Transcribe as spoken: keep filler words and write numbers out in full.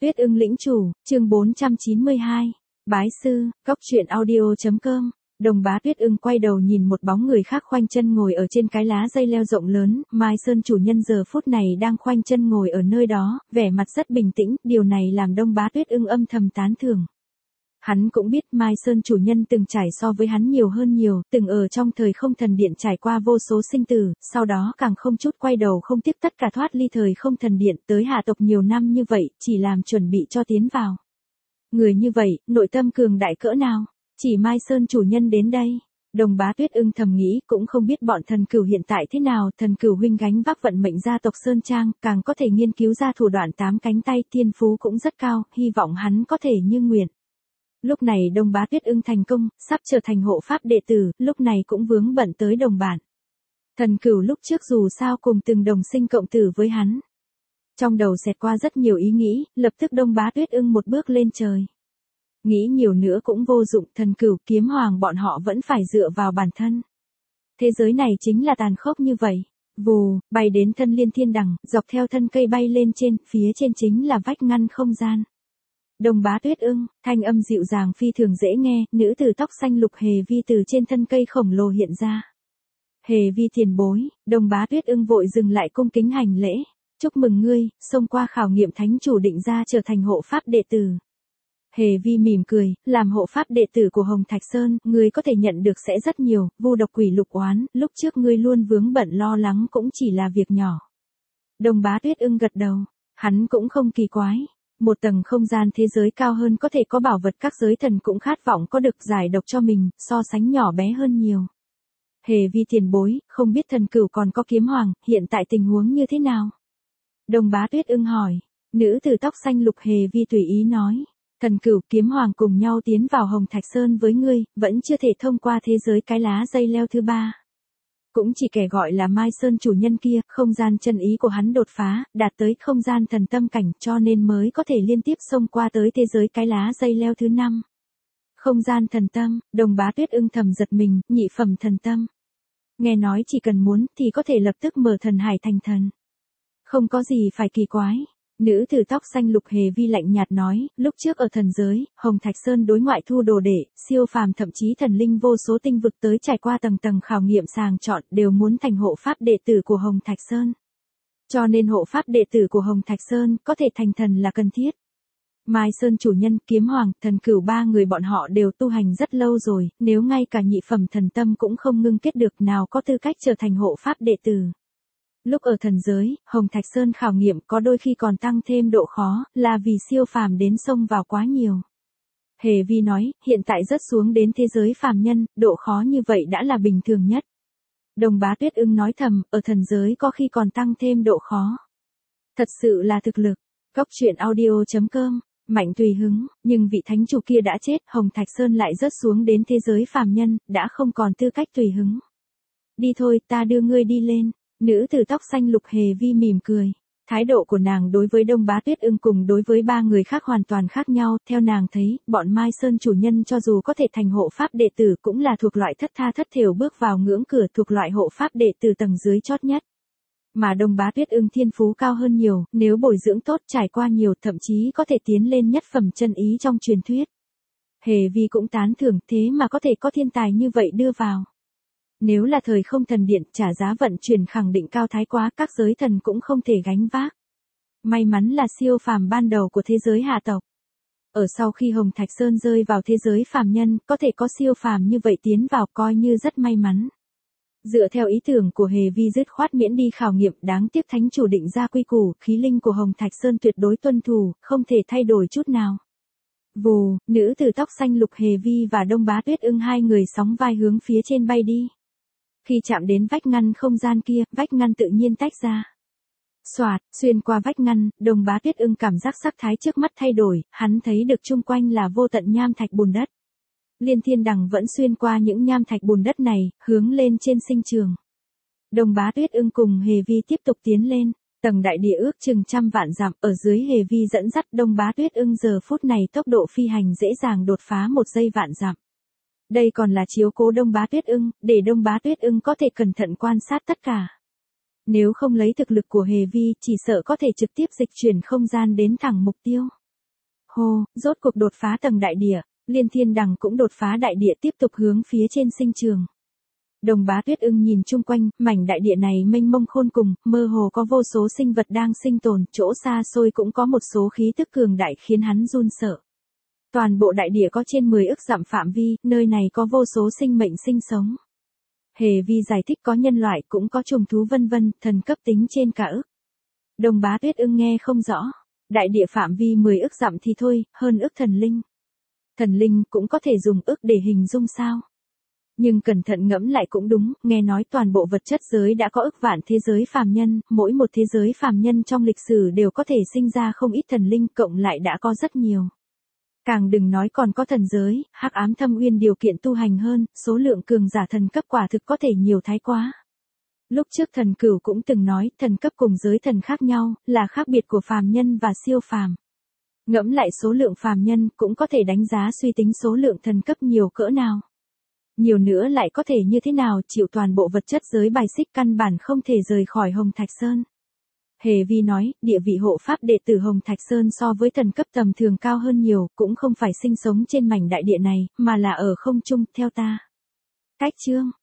Tuyết ưng lĩnh chủ, chương bốn trăm chín mươi hai. Bái sư, cóc truyện audio chấm com. Đồng bá Tuyết ưng quay đầu nhìn một bóng người khác khoanh chân ngồi ở trên cái lá dây leo rộng lớn, Mai Sơn chủ nhân giờ phút này đang khoanh chân ngồi ở nơi đó, vẻ mặt rất bình tĩnh, điều này làm Đông bá Tuyết ưng âm thầm tán thưởng. Hắn cũng biết Mai Sơn chủ nhân từng trải so với hắn nhiều hơn nhiều, từng ở trong thời không thần điện trải qua vô số sinh tử, sau đó càng không chút quay đầu không tiếc tất cả thoát ly thời không thần điện tới hạ tộc nhiều năm như vậy, chỉ làm chuẩn bị cho tiến vào. Người như vậy, nội tâm cường đại cỡ nào, chỉ Mai Sơn chủ nhân đến đây. Đồng bá Tuyết ưng thầm nghĩ cũng không biết bọn thần cửu hiện tại thế nào, thần cửu huynh gánh vác vận mệnh gia tộc Sơn Trang, càng có thể nghiên cứu ra thủ đoạn tám cánh tay, thiên phú cũng rất cao, hy vọng hắn có thể như nguyện. Lúc này Đông bá Tuyết ưng thành công, sắp trở thành hộ pháp đệ tử, lúc này cũng vướng bận tới đồng bản. Thần cửu lúc trước dù sao cùng từng đồng sinh cộng tử với hắn. Trong đầu xẹt qua rất nhiều ý nghĩ, lập tức Đông bá Tuyết ưng một bước lên trời. Nghĩ nhiều nữa cũng vô dụng, thần cửu kiếm hoàng bọn họ vẫn phải dựa vào bản thân. Thế giới này chính là tàn khốc như vậy. Vù, bay đến thân liên thiên đằng, dọc theo thân cây bay lên trên, phía trên chính là vách ngăn không gian. Đồng bá Tuyết ưng, thanh âm dịu dàng phi thường dễ nghe, nữ tử tóc xanh lục Hề Vi từ trên thân cây khổng lồ hiện ra. Hề Vi tiền bối, Đồng bá Tuyết ưng vội dừng lại cung kính hành lễ. Chúc mừng ngươi, xông qua khảo nghiệm thánh chủ định ra trở thành hộ pháp đệ tử. Hề Vi mỉm cười, làm hộ pháp đệ tử của Hồng Thạch Sơn, ngươi có thể nhận được sẽ rất nhiều, vu độc quỷ lục oán, lúc trước ngươi luôn vướng bận lo lắng cũng chỉ là việc nhỏ. Đồng bá Tuyết ưng gật đầu, hắn cũng không kỳ quái. Một tầng không gian thế giới cao hơn có thể có bảo vật, các giới thần cũng khát vọng có được giải độc cho mình, so sánh nhỏ bé hơn nhiều. Hề Vi tiền bối, không biết thần cửu còn có kiếm hoàng, hiện tại tình huống như thế nào? Đồng bá Tuyết ưng hỏi, nữ tử tóc xanh lục Hề Vi tùy ý nói, thần cửu kiếm hoàng cùng nhau tiến vào Hồng Thạch Sơn với ngươi, vẫn chưa thể thông qua thế giới cái lá dây leo thứ ba. Cũng chỉ kẻ gọi là Mai Sơn chủ nhân kia, không gian chân ý của hắn đột phá, đạt tới không gian thần tâm cảnh cho nên mới có thể liên tiếp xông qua tới thế giới cái lá dây leo thứ năm. Không gian thần tâm, Đồng bá Tuyết ưng thầm giật mình, nhị phẩm thần tâm. Nghe nói chỉ cần muốn thì có thể lập tức mở thần hải thành thần. Không có gì phải kỳ quái. Nữ tử tóc xanh lục Hề Vi lạnh nhạt nói, lúc trước ở thần giới, Hồng Thạch Sơn đối ngoại thu đồ đệ, siêu phàm thậm chí thần linh vô số tinh vực tới trải qua tầng tầng khảo nghiệm sàng chọn đều muốn thành hộ pháp đệ tử của Hồng Thạch Sơn. Cho nên hộ pháp đệ tử của Hồng Thạch Sơn có thể thành thần là cần thiết. Mai Sơn chủ nhân, kiếm hoàng, thần cửu ba người bọn họ đều tu hành rất lâu rồi, nếu ngay cả nhị phẩm thần tâm cũng không ngưng kết được nào có tư cách trở thành hộ pháp đệ tử. Lúc ở thần giới, Hồng Thạch Sơn khảo nghiệm có đôi khi còn tăng thêm độ khó, là vì siêu phàm đến xông vào quá nhiều. Hề Vi nói, hiện tại rớt xuống đến thế giới phàm nhân, độ khó như vậy đã là bình thường nhất. Đồng bá Tuyết ưng nói thầm, ở thần giới có khi còn tăng thêm độ khó. Thật sự là thực lực. Cóc truyện audio chấm com, mạnh tùy hứng, nhưng vị thánh chủ kia đã chết, Hồng Thạch Sơn lại rớt xuống đến thế giới phàm nhân, đã không còn tư cách tùy hứng. Đi thôi, ta đưa ngươi đi lên. Nữ tử tóc xanh lục Hề Vi mỉm cười. Thái độ của nàng đối với Đông bá Tuyết ưng cùng đối với ba người khác hoàn toàn khác nhau, theo nàng thấy, bọn Mai Sơn chủ nhân cho dù có thể thành hộ pháp đệ tử cũng là thuộc loại thất tha thất thểu bước vào ngưỡng cửa, thuộc loại hộ pháp đệ tử tầng dưới chót nhất. Mà Đông bá Tuyết ưng thiên phú cao hơn nhiều, nếu bồi dưỡng tốt trải qua nhiều thậm chí có thể tiến lên nhất phẩm chân ý trong truyền thuyết. Hề Vi cũng tán thưởng, thế mà có thể có thiên tài như vậy đưa vào. Nếu là thời không thần điện, trả giá vận chuyển khẳng định cao thái quá, các giới thần cũng không thể gánh vác. May mắn là siêu phàm ban đầu của thế giới hạ tộc. Ở sau khi Hồng Thạch Sơn rơi vào thế giới phàm nhân, có thể có siêu phàm như vậy tiến vào coi như rất may mắn. Dựa theo ý tưởng của Hề Vi dứt khoát miễn đi khảo nghiệm, đáng tiếc thánh chủ định ra quy củ, khí linh của Hồng Thạch Sơn tuyệt đối tuân thủ, không thể thay đổi chút nào. Vù, nữ tử tóc xanh lục Hề Vi và Đông bá Tuyết ưng hai người sóng vai hướng phía trên bay đi. Khi chạm đến vách ngăn không gian kia, vách ngăn tự nhiên tách ra. Xoạt, xuyên qua vách ngăn, Đồng bá Tuyết ưng cảm giác sắc thái trước mắt thay đổi, hắn thấy được chung quanh là vô tận nham thạch bùn đất. Liên thiên đằng vẫn xuyên qua những nham thạch bùn đất này, hướng lên trên sinh trường. Đồng bá Tuyết ưng cùng Hề Vi tiếp tục tiến lên, tầng đại địa ước chừng trăm vạn dặm, ở dưới Hề Vi dẫn dắt Đông bá Tuyết ưng giờ phút này tốc độ phi hành dễ dàng đột phá một giây vạn dặm. Đây còn là chiếu cố Đông bá Tuyết ưng, để Đông bá Tuyết ưng có thể cẩn thận quan sát tất cả. Nếu không lấy thực lực của Hề Vi, chỉ sợ có thể trực tiếp dịch chuyển không gian đến thẳng mục tiêu. Hô, rốt cuộc đột phá tầng đại địa, Liên Thiên Đằng cũng đột phá đại địa tiếp tục hướng phía trên sinh trường. Đồng Bá Tuyết Ưng nhìn chung quanh, mảnh đại địa này mênh mông khôn cùng, mơ hồ có vô số sinh vật đang sinh tồn, chỗ xa xôi cũng có một số khí tức cường đại khiến hắn run sợ. Toàn bộ đại địa có trên mười ức dặm phạm vi, nơi này có vô số sinh mệnh sinh sống. Hề Vi giải thích có nhân loại cũng có trùng thú vân vân, thần cấp tính trên cả ức. Đồng Bá Tuyết Ưng nghe không rõ, đại địa phạm vi mười ức dặm thì thôi, hơn ức thần linh. Thần linh cũng có thể dùng ức để hình dung sao? Nhưng cẩn thận ngẫm lại cũng đúng, nghe nói toàn bộ vật chất giới đã có ức vạn thế giới phàm nhân, mỗi một thế giới phàm nhân trong lịch sử đều có thể sinh ra không ít thần linh, cộng lại đã có rất nhiều. Càng đừng nói còn có thần giới, hắc ám thâm uyên điều kiện tu hành hơn, số lượng cường giả thần cấp quả thực có thể nhiều thái quá. Lúc trước thần cửu cũng từng nói, thần cấp cùng giới thần khác nhau, là khác biệt của phàm nhân và siêu phàm. Ngẫm lại số lượng phàm nhân cũng có thể đánh giá suy tính số lượng thần cấp nhiều cỡ nào. Nhiều nữa lại có thể như thế nào, chịu toàn bộ vật chất giới bài xích, căn bản không thể rời khỏi Hồng Thạch Sơn. Hề Vi nói, địa vị hộ pháp đệ tử Hồng Thạch Sơn so với thần cấp tầm thường cao hơn nhiều, cũng không phải sinh sống trên mảnh đại địa này, mà là ở không trung, theo ta. Cách chương